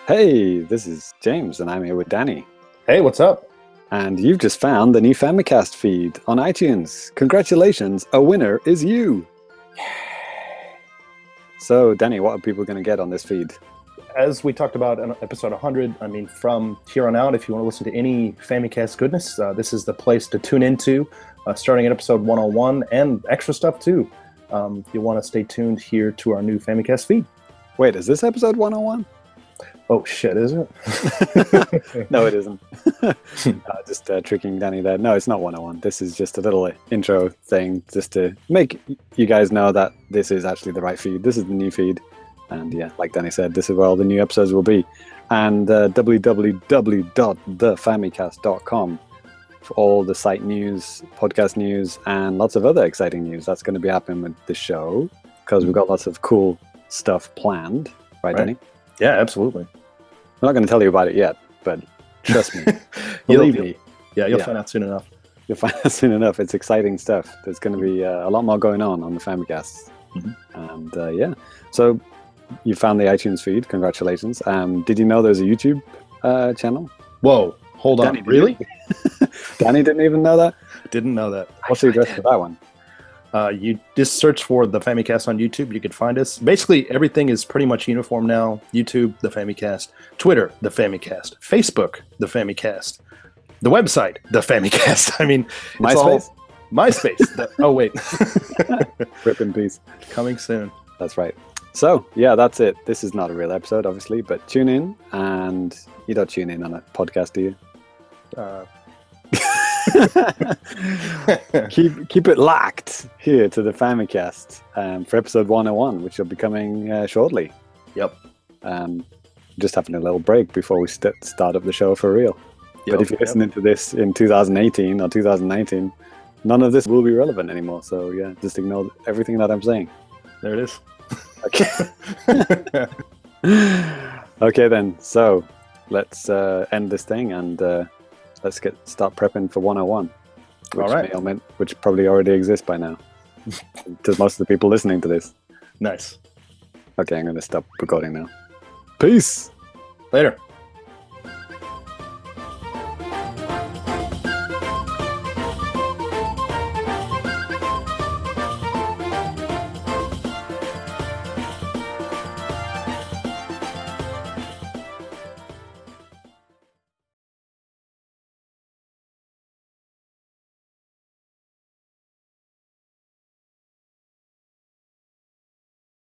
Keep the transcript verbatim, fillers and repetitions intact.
Hey, this is James, and I'm here with Danny. Hey, what's up? And you've just found the new Famicast feed on iTunes. Congratulations, a winner is you. So, Danny, what are people going to get on this feed? As we talked about in episode one hundred, I mean, from here on out, if you want to listen to any Famicast goodness, uh, this is the place to tune into, uh, starting at episode one oh one, and extra stuff too. Um, if you want to stay tuned here to our new Famicast feed. Wait, is this episode one oh one? Oh, shit, is it? No, it isn't. uh, just uh, tricking Danny there. No, it's not one oh one. This is just a little intro thing just to make you guys know that this is actually the right feed. This is the new feed. And yeah, like Danny said, this is where all the new episodes will be. And uh, w w w dot the famicast dot com for all the site news, podcast news, and lots of other exciting news. That's going to be happening with the show because we've got lots of cool stuff planned. Right, right. Danny? Yeah, absolutely. I'm not going to tell you about it yet, but trust me. Believe you'll, me. Yeah, you'll yeah. find out soon enough. You'll find out soon enough. It's exciting stuff. There's going to be uh, a lot more going on on the Famicasts. Mm-hmm. And uh, yeah, so you found the iTunes feed. Congratulations. Um, did you know there's a YouTube uh, channel? Whoa, hold Danny, on. Really? Danny didn't even know that? Didn't know that. What's the address for that one? Uh, you just search for the Famicast on YouTube. You can find us. Basically, everything is pretty much uniform now. YouTube, the Famicast. Twitter, the Famicast. Facebook, the Famicast. The website, the Famicast. I mean, it's MySpace. All... MySpace. the... Oh wait. Rip in peace. Coming soon. That's right. So yeah, that's it. This is not a real episode, obviously, but tune in, and you don't tune in on a podcast, do you? Uh... keep keep it locked here to the Famicast um, for episode one oh one, which will be coming uh, shortly. Yep. Um, just having a little break before we st- start up the show for real. Yep, but if you're yep. listening to this in two thousand eighteen or two thousand nineteen, none of this will be relevant anymore. So yeah, just ignore everything that I'm saying. There it is. Okay. Okay then. So let's uh, end this thing and. Uh, Let's get start prepping for one oh one, which, All right. may or may, which probably already exists by now to most of the people listening to this. Nice. Okay, I'm going to stop recording now. Peace. Later.